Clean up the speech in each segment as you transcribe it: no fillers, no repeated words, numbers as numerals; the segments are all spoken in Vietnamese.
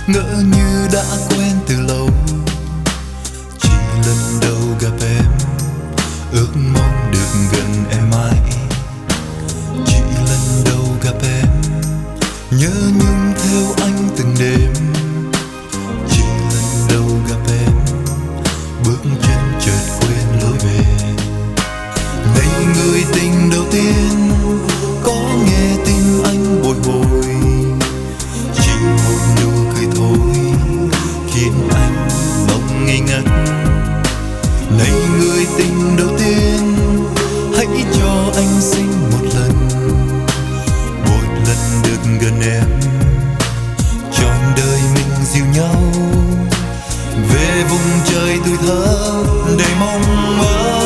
ngỡ như đã quen từ lâu. Chỉ lần đầu gặp em, ước mong được gần em mãi. Chỉ lần đầu gặp em, nhớ nhung theo anh từng đêm. Chỉ lần đầu gặp em, bước chân chợt quên lối về. Ngày người tình đầu tiên, có nghe tim anh bồi hồi. Chỉ một nụ cười thôi khiến anh mong ngây ngất. Này người tình đầu tiên, hãy cho anh xin một lần được gần em. Trọn đời mình dìu nhau về vùng trời tuổi thơ đầy mong mơ.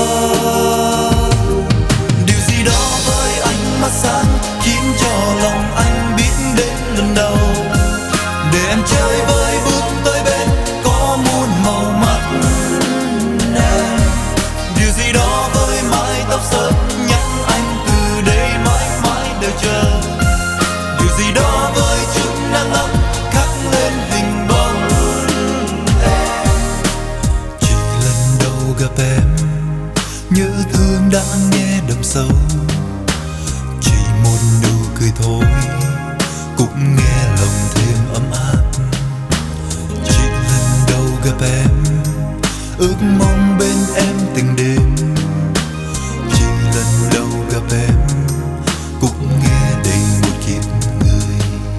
Điều gì đó với ánh mắt sáng khiến cho lòng anh biết đến lần đầu. Để em chơi với bước tới bên có muôn màu mắt em. Điều gì đó với mái tóc sớm nhắc anh từ đây mãi mãi đợi chờ. Điều gì đó với chút nắng ấm khắc lên hình bóng em. Chỉ lần đầu gặp em, nhớ thương đã nghe đậm sâu. Chỉ một nụ cười thôi cũng nghe lòng thêm ấm áp. Chỉ lần đầu gặp em, ước mong bên em từng đêm. Chỉ lần đầu gặp em, cũng nghe đầy một kiếp người.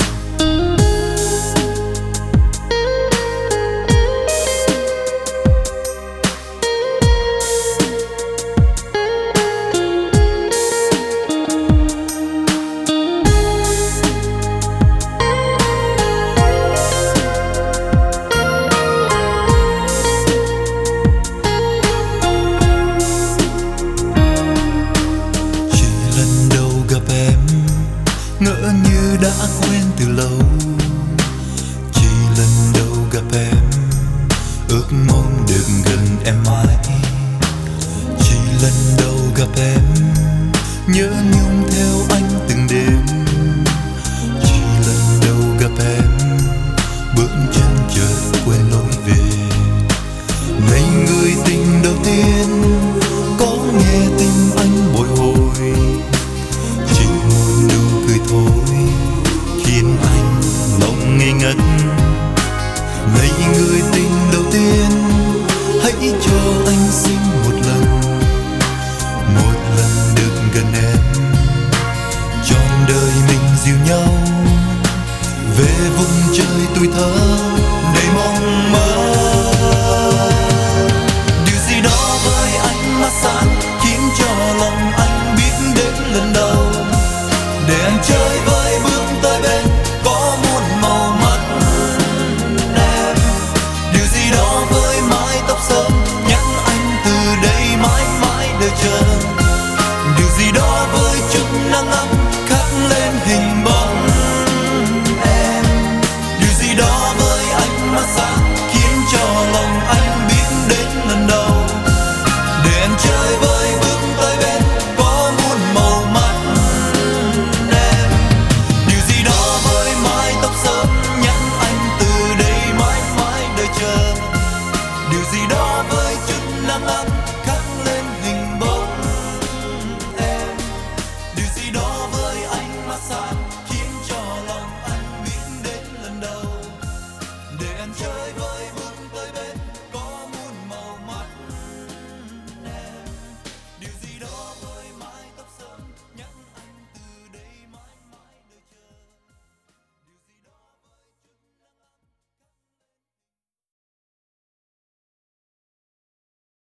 Ngỡ như đã quen từ lâu. Chỉ lần đầu gặp em, ước mong được gần em mãi. Chỉ lần đầu gặp em, nhớ nhung theo anh từng đêm. Chỉ lần đầu gặp em, bước chân chợt quên lối về. Ngày người tình đầu tiên, có nghe tim anh bồi hồi. Chỉ một nụ cười thôi khiến anh mong ngây ngất. Này người tình đầu tiên, hãy cho anh xin một lần được gần em. Trọn đời mình dìu nhau về vùng trời tuổi thơ đầy mong mơ. Điều gì đó với ánh mắt sáng khiến cho lòng anh biết đến lần đầu. Để anh chơi với bước tới bên có muôn màu mắt em. Điều gì đó với mái tóc sớm nhắc anh từ đây mãi mãi đợi chờ. Điều gì đó với chút nắng ấm khắc lên hình bóng em. Điều gì đó với ánh mắt sáng khiến cho lòng anh biết đến lần đầu. Để anh chơi với bước tới bên có muôn màu mắt em. Điều gì đó với mái tóc sớm nhắc anh từ đây mãi mãi đợi chờ. Điều gì đó với chút nắng ấm khắc lên hình bóng em. Điều gì đó với ánh mắt sáng